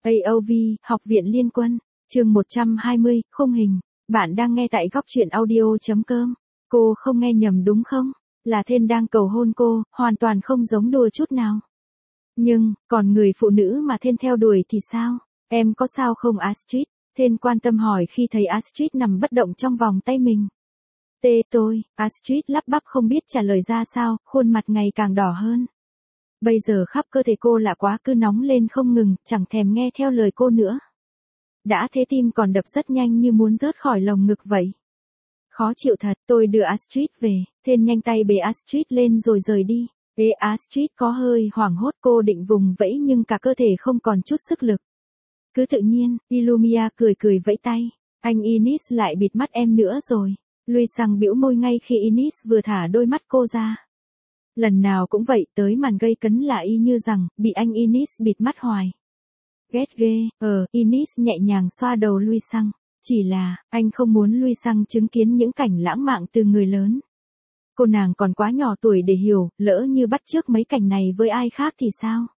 AOV, Học viện Liên quân, chương 120, khung hình. Bạn đang nghe tại góc truyện audio.com. Cô không nghe nhầm đúng không? Là Thên đang cầu hôn cô, hoàn toàn không giống đùa chút nào. Nhưng, còn người phụ nữ mà Thên theo đuổi thì sao? Em có sao không Astrid? Thên quan tâm hỏi khi thấy Astrid nằm bất động trong vòng tay mình. Tôi, Astrid lắp bắp không biết trả lời ra sao, khuôn mặt ngày càng đỏ hơn. Bây giờ khắp cơ thể cô lạ quá cứ nóng lên không ngừng, chẳng thèm nghe theo lời cô nữa. Đã thế tim còn đập rất nhanh như muốn rớt khỏi lồng ngực vậy. Khó chịu thật, tôi đưa Astrid về, Thên nhanh tay bế Astrid lên rồi rời đi. Astrid có hơi hoảng hốt, cô định vùng vẫy nhưng cả cơ thể không còn chút sức lực. Cứ tự nhiên, Illumia cười cười vẫy tay. Anh Ines lại bịt mắt em nữa rồi. Luisang bĩu môi ngay khi Ines vừa thả đôi mắt cô ra. Lần nào cũng vậy, tới màn gây cấn là y như rằng, bị anh Ines bịt mắt hoài. Ghét ghê, Ines nhẹ nhàng xoa đầu Luisang. Chỉ là, anh không muốn Luisang chứng kiến những cảnh lãng mạn từ người lớn. Cô nàng còn quá nhỏ tuổi để hiểu, lỡ như bắt chước mấy cảnh này với ai khác thì sao?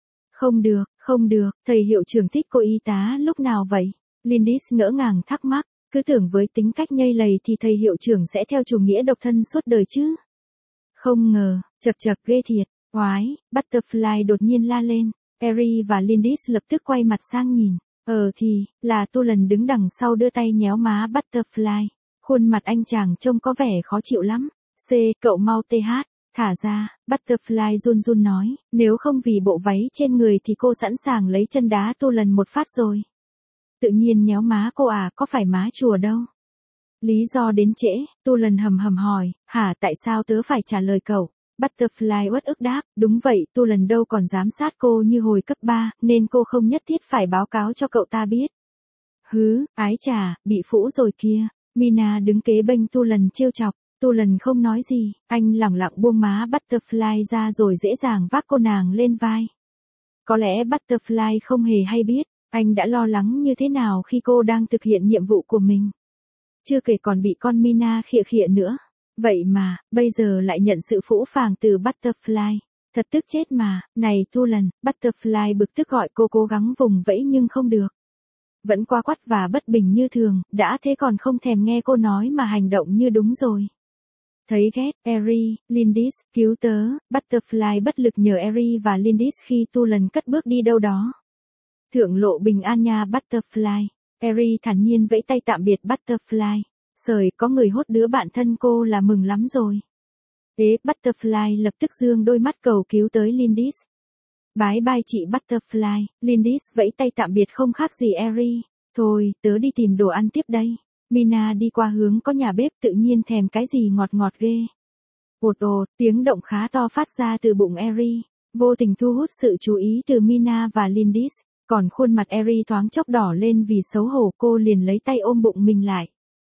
Không được, thầy hiệu trưởng thích cô y tá lúc nào vậy? Lindis ngỡ ngàng thắc mắc, cứ tưởng với tính cách nhây lầy thì thầy hiệu trưởng sẽ theo chủ nghĩa độc thân suốt đời chứ. Không ngờ, chật ghê thiệt, oái, Butterfly đột nhiên la lên, Eri và Lindis lập tức quay mặt sang nhìn, thì, là Tulan đứng đằng sau đưa tay nhéo má Butterfly, khuôn mặt anh chàng trông có vẻ khó chịu lắm, cậu mau thả ra, Butterfly run nói, nếu không vì bộ váy trên người thì cô sẵn sàng lấy chân đá Tulan một phát rồi. Tự nhiên nhéo má cô à, có phải má chùa đâu. Lý do đến trễ, Tulan hầm hỏi, hả tại sao tớ phải trả lời cậu? Butterfly uất ức đáp, đúng vậy, Tulan đâu còn giám sát cô như hồi cấp 3, nên cô không nhất thiết phải báo cáo cho cậu ta biết. Ái chà, bị phũ rồi kia. Mina đứng kế bên Tulan trêu chọc, Tulan không nói gì, anh lẳng lặng buông má Butterfly ra rồi dễ dàng vác cô nàng lên vai. Có lẽ Butterfly không hề hay biết, anh đã lo lắng như thế nào khi cô đang thực hiện nhiệm vụ của mình. Chưa kể còn bị con Mina khịa nữa. Vậy mà, bây giờ lại nhận sự phũ phàng từ Butterfly. Thật tức chết mà, này Tulan, Butterfly bực tức gọi cô cố gắng vùng vẫy nhưng không được. Vẫn quá quắt và bất bình như thường, đã thế còn không thèm nghe cô nói mà hành động như đúng rồi. Thấy ghét, Eri, Lindis, cứu tớ, Butterfly bất lực nhờ Eri và Lindis khi Tulan cất bước đi đâu đó. Thượng lộ bình an nha Butterfly. Eri thản nhiên vẫy tay tạm biệt Butterfly. Sời, có người hốt đứa bạn thân cô là mừng lắm rồi. Butterfly lập tức dương đôi mắt cầu cứu tới Lindis. Bái bai chị Butterfly, Lindis vẫy tay tạm biệt không khác gì Eri. Thôi, tớ đi tìm đồ ăn tiếp đây. Mina đi qua hướng có nhà bếp tự nhiên thèm cái gì ngọt ghê. Ột, tiếng động khá to phát ra từ bụng Eri. Vô tình thu hút sự chú ý từ Mina và Lindis. Còn khuôn mặt Eri thoáng chốc đỏ lên vì xấu hổ, cô liền lấy tay ôm bụng mình lại.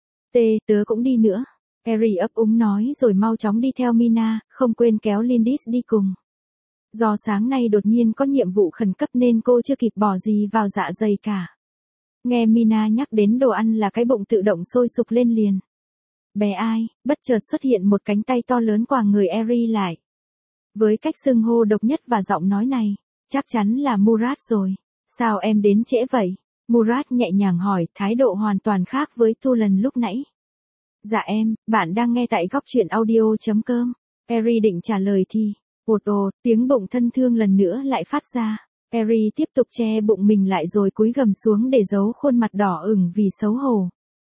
Tớ cũng đi nữa. Eri ấp úng nói rồi mau chóng đi theo Mina, không quên kéo Lindis đi cùng. Do sáng nay đột nhiên có nhiệm vụ khẩn cấp nên cô chưa kịp bỏ gì vào dạ dày cả. Nghe Mina nhắc đến đồ ăn là cái bụng tự động sôi sục lên liền. Bé ai, bất chợt xuất hiện một cánh tay to lớn quàng người Eri lại. Với cách xưng hô độc nhất và giọng nói này, chắc chắn là Murat rồi. Sao em đến trễ vậy? Murat nhẹ nhàng hỏi, thái độ hoàn toàn khác với Tulan lúc nãy. Dạ em, bạn đang nghe tại góc truyện audio.com. Eri định trả lời thì, tiếng bụng thân thương lần nữa lại phát ra. Eri tiếp tục che bụng mình lại rồi cúi gằm xuống để giấu khuôn mặt đỏ ửng vì xấu hổ.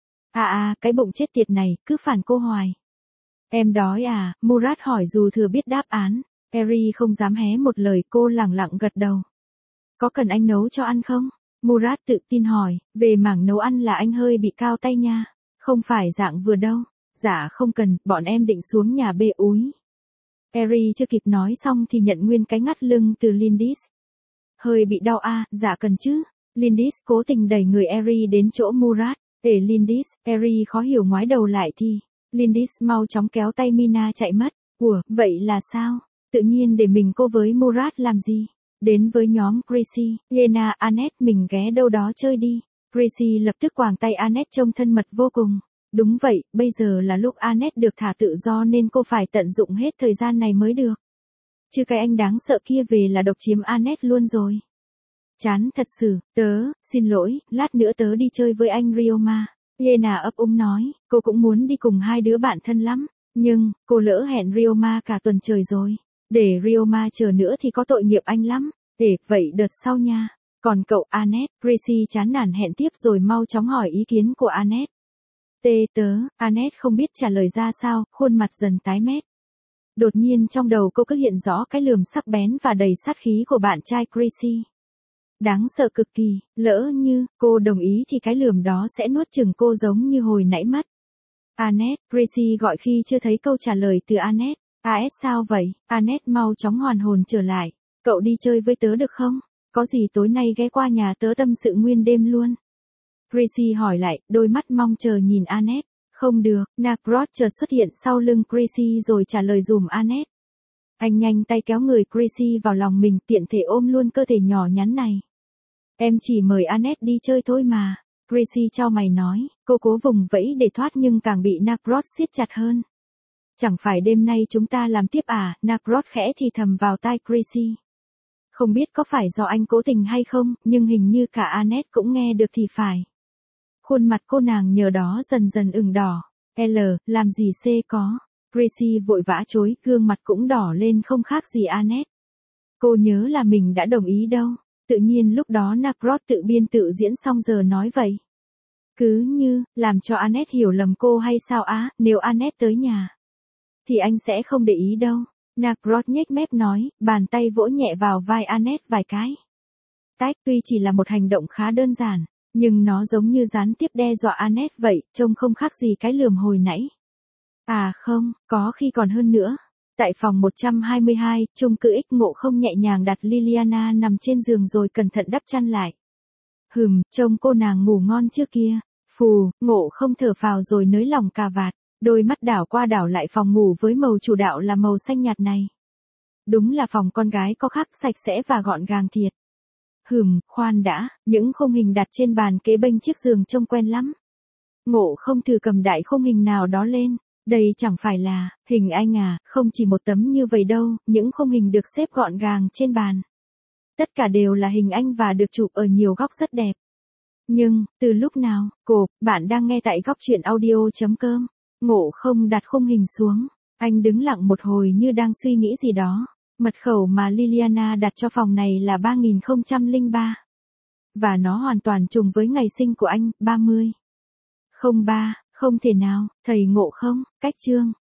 Cái bụng chết tiệt này, cứ phản cô hoài. Em đói à? Murat hỏi dù thừa biết đáp án. Eri không dám hé một lời, cô lẳng lặng gật đầu. Có cần anh nấu cho ăn không? Murat tự tin hỏi, về mảng nấu ăn là anh hơi bị cao tay nha. Không phải dạng vừa đâu. Dạ không cần, bọn em định xuống nhà bê úi. Eri chưa kịp nói xong thì nhận nguyên cái ngắt lưng từ Lindis. Hơi bị đau dạ cần chứ. Lindis cố tình đẩy người Eri đến chỗ Murat. Lindis, Eri khó hiểu ngoái đầu lại thì. Lindis mau chóng kéo tay Mina chạy mất. Vậy là sao? Tự nhiên để mình cô với Murat làm gì? Đến với nhóm Chrissy, Lena, Annette mình ghé đâu đó chơi đi. Chrissy lập tức quàng tay Annette trông thân mật vô cùng. Đúng vậy, bây giờ là lúc Annette được thả tự do nên cô phải tận dụng hết thời gian này mới được. Chứ cái anh đáng sợ kia về là độc chiếm Annette luôn rồi. Chán thật sự, xin lỗi, lát nữa tớ đi chơi với anh Ryoma. Yena ấp úng nói, cô cũng muốn đi cùng hai đứa bạn thân lắm. Nhưng, cô lỡ hẹn Ryoma cả tuần trời rồi. Để Ryoma chờ nữa thì có tội nghiệp anh lắm. Vậy đợt sau nha. Còn cậu Annette, Gracie chán nản hẹn tiếp rồi mau chóng hỏi ý kiến của Annette. Annette không biết trả lời ra sao, khuôn mặt dần tái mét. Đột nhiên trong đầu cô cứ hiện rõ cái lườm sắc bén và đầy sát khí của bạn trai Gracie. Đáng sợ cực kỳ, lỡ như cô đồng ý thì cái lườm đó sẽ nuốt chửng cô giống như hồi nãy mất. Annette, Gracie gọi khi chưa thấy câu trả lời từ Annette. Sao vậy? Annette mau chóng hoàn hồn trở lại. Cậu đi chơi với tớ được không? Có gì tối nay ghé qua nhà tớ tâm sự nguyên đêm luôn. Gracie hỏi lại, đôi mắt mong chờ nhìn Annette. Không được, Nagrod chợt xuất hiện sau lưng Gracie rồi trả lời dùm Annette. Anh nhanh tay kéo người Gracie vào lòng mình tiện thể ôm luôn cơ thể nhỏ nhắn này. Em chỉ mời Annette đi chơi thôi mà. Gracie chau mày nói, cô cố vùng vẫy để thoát nhưng càng bị Nagrod siết chặt hơn. Chẳng phải đêm nay chúng ta làm tiếp à? Nagrod khẽ thì thầm vào tai Gracie. Không biết có phải do anh cố tình hay không, nhưng hình như cả Annette cũng nghe được thì phải. Khuôn mặt cô nàng nhờ đó dần dần ửng đỏ. Làm gì có. Gracie vội vã chối, gương mặt cũng đỏ lên không khác gì Annette. Cô nhớ là mình đã đồng ý đâu. Tự nhiên lúc đó Nagrod tự biên tự diễn xong giờ nói vậy. Cứ như, làm cho Annette hiểu lầm cô hay sao á, nếu Annette tới nhà. Thì anh sẽ không để ý đâu. Nagrod nhếch mép nói, bàn tay vỗ nhẹ vào vai Annette vài cái. Tuy chỉ là một hành động khá đơn giản, nhưng nó giống như gián tiếp đe dọa Annette vậy, trông không khác gì cái lườm hồi nãy. Không, có khi còn hơn nữa. Tại phòng 122, chung cư X Ngộ không nhẹ nhàng đặt Liliana nằm trên giường rồi cẩn thận đắp chăn lại. Trông cô nàng ngủ ngon chưa kia. Ngộ không thở phào rồi nới lỏng cà vạt, đôi mắt đảo qua đảo lại phòng ngủ với màu chủ đạo là màu xanh nhạt này. Đúng là phòng con gái có khác, sạch sẽ và gọn gàng thiệt. Khoan đã, những khung hình đặt trên bàn kế bên chiếc giường trông quen lắm. Ngộ không thử cầm đại khung hình nào đó lên. Đây chẳng phải là hình anh à? Không chỉ một tấm như vậy đâu, những khung hình được xếp gọn gàng trên bàn. Tất cả đều là hình anh và được chụp ở nhiều góc rất đẹp. Nhưng, từ lúc nào, bạn đang nghe tại góc truyện audio.com. Ngộ không đặt khung hình xuống. Anh đứng lặng một hồi như đang suy nghĩ gì đó. Mật khẩu mà Liliana đặt cho phòng này là 3003. Và nó hoàn toàn trùng với ngày sinh của anh, 30. 03, không thể nào, thầy Ngộ không, cách chương.